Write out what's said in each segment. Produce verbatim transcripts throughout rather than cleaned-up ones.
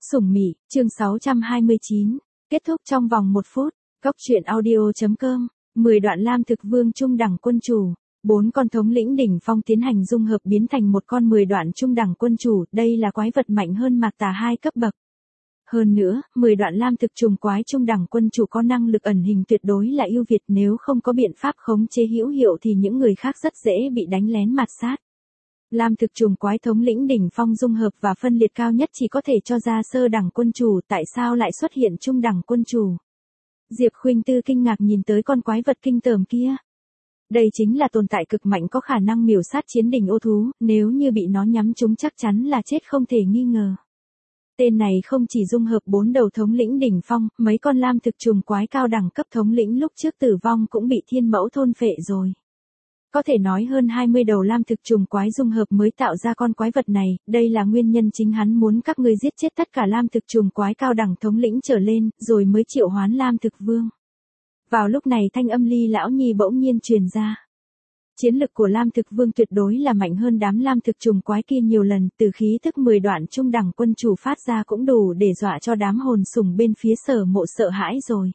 Sủng Mị, chương sáu trăm hai mươi chín, kết thúc trong vòng một phút. Góc truyện audio chấm com, mười đoạn Lam Thực Vương trung đẳng quân chủ, bốn con thống lĩnh đỉnh phong tiến hành dung hợp biến thành một con mười đoạn trung đẳng quân chủ, đây là quái vật mạnh hơn Mạc Tà hai cấp bậc. Hơn nữa, mười đoạn Lam Thực trùng quái trung đẳng quân chủ có năng lực ẩn hình tuyệt đối là ưu việt, nếu không có biện pháp khống chế hữu hiệu thì những người khác rất dễ bị đánh lén mạt sát. Lam Thực trùng quái thống lĩnh đỉnh phong dung hợp và phân liệt cao nhất chỉ có thể cho ra sơ đẳng quân chủ, tại sao lại xuất hiện trung đẳng quân chủ? Diệp Khuynh Tư kinh ngạc nhìn tới con quái vật kinh tởm kia. Đây chính là tồn tại cực mạnh có khả năng miểu sát chiến đỉnh ô thú, nếu như bị nó nhắm trúng chắc chắn là chết không thể nghi ngờ. Tên này không chỉ dung hợp bốn đầu thống lĩnh đỉnh phong, mấy con Lam Thực trùng quái cao đẳng cấp thống lĩnh lúc trước tử vong cũng bị thiên mẫu thôn phệ rồi. Có thể nói hơn hai mươi đầu Lam Thực trùng quái dung hợp mới tạo ra con quái vật này, đây là nguyên nhân chính hắn muốn các ngươi giết chết tất cả Lam Thực trùng quái cao đẳng thống lĩnh trở lên, rồi mới triệu hoán Lam Thực Vương. Vào lúc này thanh âm Ly Lão Nhi bỗng nhiên truyền ra. Chiến lực của Lam Thực Vương tuyệt đối là mạnh hơn đám Lam Thực trùng quái kia nhiều lần, từ khí thức mười đoạn trung đẳng quân chủ phát ra cũng đủ để dọa cho đám hồn sủng bên phía Sở Mộ sợ hãi rồi.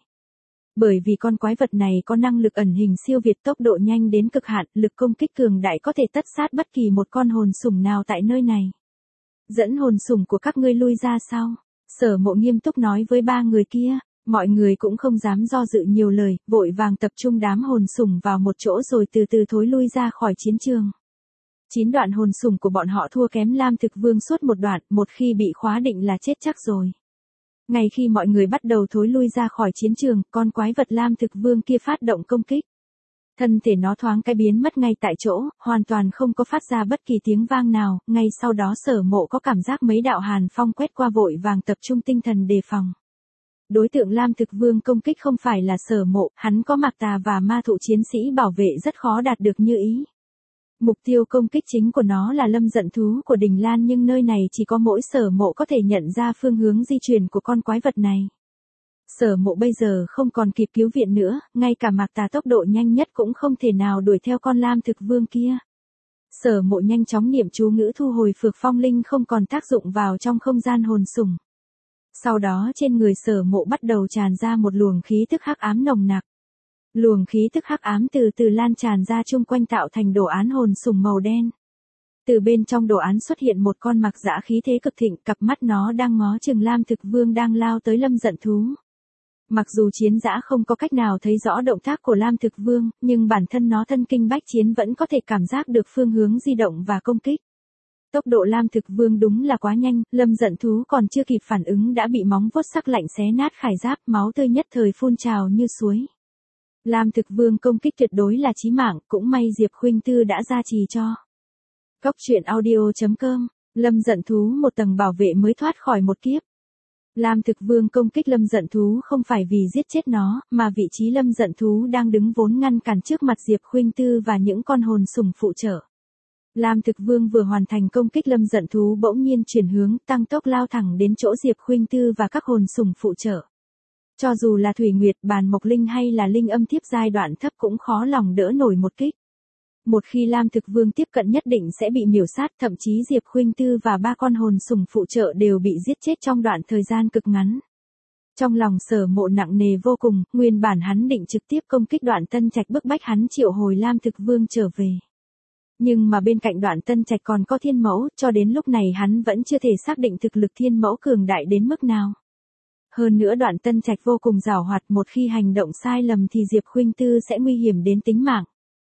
Bởi vì con quái vật này có năng lực ẩn hình siêu việt, tốc độ nhanh đến cực hạn, lực công kích cường đại có thể tất sát bất kỳ một con hồn sủng nào tại nơi này. Dẫn hồn sủng của các ngươi lui ra sau. Sở Mộ nghiêm túc nói với ba người kia, mọi người cũng không dám do dự nhiều lời, vội vàng tập trung đám hồn sủng vào một chỗ rồi từ từ thối lui ra khỏi chiến trường. Chín đoạn hồn sủng của bọn họ thua kém Lam Thực Vương suốt một đoạn, một khi bị khóa định là chết chắc rồi. Ngay khi mọi người bắt đầu thối lui ra khỏi chiến trường, con quái vật Lam Thực Vương kia phát động công kích. Thân thể nó thoáng cái biến mất ngay tại chỗ, hoàn toàn không có phát ra bất kỳ tiếng vang nào, ngay sau đó Sở Mộ có cảm giác mấy đạo hàn phong quét qua, vội vàng tập trung tinh thần đề phòng. Đối tượng Lam Thực Vương công kích không phải là Sở Mộ, hắn có Mạc Tà và ma thụ chiến sĩ bảo vệ rất khó đạt được như ý. Mục tiêu công kích chính của nó là lâm giận thú của Đình Lan, nhưng nơi này chỉ có mỗi Sở Mộ có thể nhận ra phương hướng di chuyển của con quái vật này. Sở Mộ bây giờ không còn kịp cứu viện nữa, ngay cả Mạc Tà tốc độ nhanh nhất cũng không thể nào đuổi theo con Lam Thực Vương kia. Sở Mộ nhanh chóng niệm chú ngữ thu hồi Phược Phong Linh không còn tác dụng vào trong không gian hồn sủng. Sau đó trên người Sở Mộ bắt đầu tràn ra một luồng khí tức hắc ám nồng nặc. Luồng khí tức hắc ám từ từ lan tràn ra chung quanh tạo thành đồ án hồn sủng màu đen. Từ bên trong đồ án xuất hiện một con Mạc Dã khí thế cực thịnh, cặp mắt nó đang ngó chừng Lam Thực Vương đang lao tới lâm giận thú. Mặc dù chiến dã không có cách nào thấy rõ động tác của Lam Thực Vương, nhưng bản thân nó thân kinh bách chiến vẫn có thể cảm giác được phương hướng di động và công kích. Tốc độ Lam Thực Vương đúng là quá nhanh, lâm giận thú còn chưa kịp phản ứng đã bị móng vuốt sắc lạnh xé nát khải giáp, máu tươi nhất thời phun trào như suối. Lam Thực Vương công kích tuyệt đối là chí mạng, cũng may Diệp Khuynh Tư đã gia trì cho. Góc truyện audio chấm com, lâm giận thú một tầng bảo vệ mới thoát khỏi một kiếp. Lam Thực Vương công kích lâm giận thú không phải vì giết chết nó, mà vị trí lâm giận thú đang đứng vốn ngăn cản trước mặt Diệp Khuynh Tư và những con hồn sủng phụ trợ. Lam Thực Vương vừa hoàn thành công kích lâm giận thú bỗng nhiên chuyển hướng, tăng tốc lao thẳng đến chỗ Diệp Khuynh Tư và các hồn sủng phụ trợ. Cho dù là Thủy Nguyệt, Bàn Mộc Linh hay là Linh Âm Thiếp giai đoạn thấp cũng khó lòng đỡ nổi một kích. Một khi Lam Thực Vương tiếp cận nhất định sẽ bị miểu sát, thậm chí Diệp Khuynh Tư và ba con hồn sủng phụ trợ đều bị giết chết trong đoạn thời gian cực ngắn. Trong lòng Sở Mộ nặng nề vô cùng, nguyên bản hắn định trực tiếp công kích Đoạn Tân Trạch bức bách hắn triệu hồi Lam Thực Vương trở về. Nhưng mà bên cạnh Đoạn Tân Trạch còn có Thiên Mẫu, cho đến lúc này hắn vẫn chưa thể xác định thực lực Thiên Mẫu cường đại đến mức nào. Hơn nữa Đoạn Tân Trạch vô cùng giàu hoạt, một khi hành động sai lầm thì Diệp Khuynh Tư sẽ nguy hiểm đến tính mạng.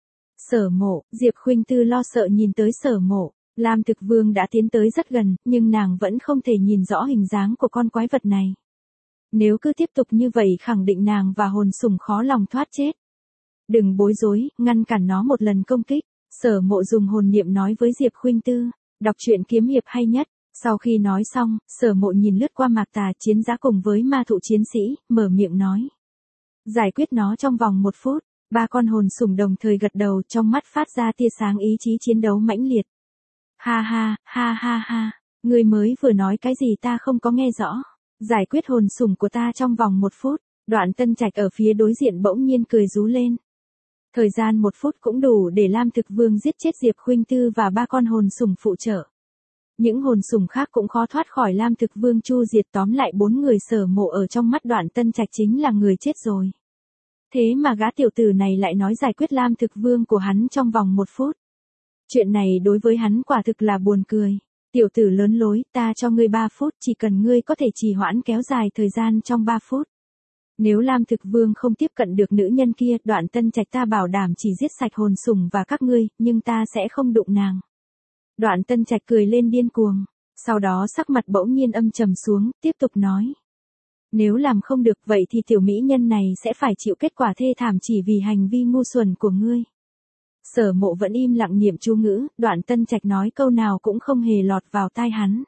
Sở Mộ, Diệp Khuynh Tư lo sợ nhìn tới Sở Mộ, Lam Thực Vương đã tiến tới rất gần, nhưng nàng vẫn không thể nhìn rõ hình dáng của con quái vật này. Nếu cứ tiếp tục như vậy khẳng định nàng và hồn sủng khó lòng thoát chết. Đừng bối rối, ngăn cản nó một lần công kích. Sở Mộ dùng hồn niệm nói với Diệp Khuynh Tư, đọc truyện kiếm hiệp hay nhất. Sau khi nói xong, Sở Mộ nhìn lướt qua Mạc Tà chiến dã cùng với ma thụ chiến sĩ, mở miệng nói. Giải quyết nó trong vòng một phút, ba con hồn sủng đồng thời gật đầu, trong mắt phát ra tia sáng ý chí chiến đấu mãnh liệt. Ha ha, ha ha ha, người mới vừa nói cái gì ta không có nghe rõ. Giải quyết hồn sủng của ta trong vòng một phút, Đoạn Tân Trạch ở phía đối diện bỗng nhiên cười rú lên. Thời gian một phút cũng đủ để Lam Thực Vương giết chết Diệp Khuynh Tư và ba con hồn sủng phụ trợ. Những hồn sủng khác cũng khó thoát khỏi Lam Thực Vương chu diệt, tóm lại bốn người Sở Mộ ở trong mắt Đoạn Tân Trạch chính là người chết rồi. Thế mà gã tiểu tử này lại nói giải quyết Lam Thực Vương của hắn trong vòng một phút. Chuyện này đối với hắn quả thực là buồn cười. Tiểu tử lớn lối, ta cho ngươi ba phút, chỉ cần ngươi có thể trì hoãn kéo dài thời gian trong ba phút. Nếu Lam Thực Vương không tiếp cận được nữ nhân kia, Đoạn Tân Trạch ta bảo đảm chỉ giết sạch hồn sủng và các ngươi, nhưng ta sẽ không đụng nàng. Đoạn Tân Trạch cười lên điên cuồng, sau đó sắc mặt bỗng nhiên âm trầm xuống, tiếp tục nói. Nếu làm không được vậy thì tiểu mỹ nhân này sẽ phải chịu kết quả thê thảm chỉ vì hành vi ngu xuẩn của ngươi. Sở Mộ vẫn im lặng niệm chú ngữ, Đoạn Tân Trạch nói câu nào cũng không hề lọt vào tai hắn.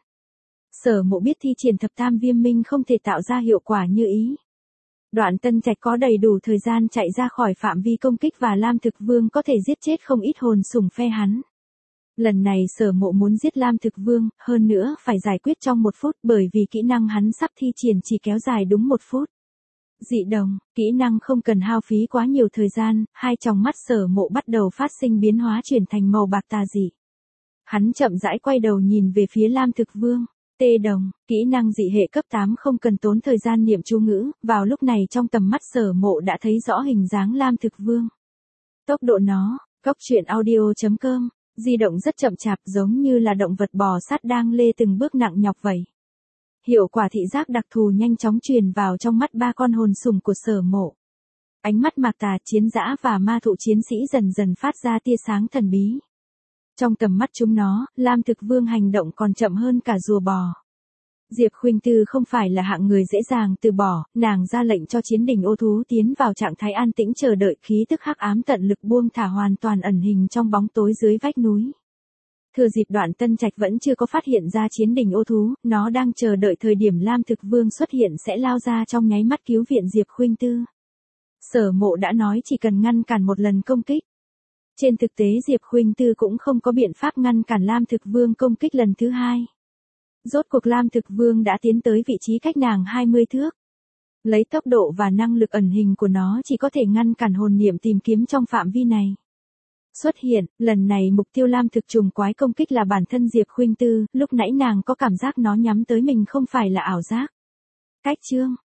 Sở Mộ biết thi triển thập tam viêm minh không thể tạo ra hiệu quả như ý. Đoạn Tân Trạch có đầy đủ thời gian chạy ra khỏi phạm vi công kích và Lam Thực Vương có thể giết chết không ít hồn sủng phe hắn. Lần này Sở Mộ muốn giết Lam Thực Vương, hơn nữa phải giải quyết trong một phút bởi vì kỹ năng hắn sắp thi triển chỉ kéo dài đúng một phút. Dị đồng, kỹ năng không cần hao phí quá nhiều thời gian, hai tròng mắt Sở Mộ bắt đầu phát sinh biến hóa chuyển thành màu bạc tà dị. Hắn chậm rãi quay đầu nhìn về phía Lam Thực Vương. Tê đồng, kỹ năng dị hệ cấp tám không cần tốn thời gian niệm chú ngữ, vào lúc này trong tầm mắt Sở Mộ đã thấy rõ hình dáng Lam Thực Vương. Tốc độ nó, Cốc Truyện Audio chấm com, di động rất chậm chạp giống như là động vật bò sát đang lê từng bước nặng nhọc vậy. Hiệu quả thị giác đặc thù nhanh chóng truyền vào trong mắt ba con hồn sủng của Sở Mộ. Ánh mắt Mạc Tà, Chiến Dã và Ma Thụ chiến sĩ dần dần phát ra tia sáng thần bí. Trong tầm mắt chúng nó, Lam Thực Vương hành động còn chậm hơn cả rùa bò. Diệp Khuynh Tư không phải là hạng người dễ dàng từ bỏ, nàng ra lệnh cho chiến đỉnh ô thú tiến vào trạng thái an tĩnh chờ đợi, khí tức hắc ám tận lực buông thả hoàn toàn ẩn hình trong bóng tối dưới vách núi. Thừa dịp Đoạn Tân Trạch vẫn chưa có phát hiện ra chiến đỉnh ô thú, nó đang chờ đợi thời điểm Lam Thực Vương xuất hiện sẽ lao ra trong nháy mắt cứu viện Diệp Khuynh Tư. Sở Mộ đã nói chỉ cần ngăn cản một lần công kích. Trên thực tế Diệp Khuynh Tư cũng không có biện pháp ngăn cản Lam Thực Vương công kích lần thứ hai. Rốt cuộc Lam Thực Vương đã tiến tới vị trí cách nàng hai mươi thước. Lấy tốc độ và năng lực ẩn hình của nó chỉ có thể ngăn cản hồn niệm tìm kiếm trong phạm vi này. Xuất hiện, lần này mục tiêu Lam Thực trùng quái công kích là bản thân Diệp Khuynh Tư, lúc nãy nàng có cảm giác nó nhắm tới mình không phải là ảo giác. Cách chương,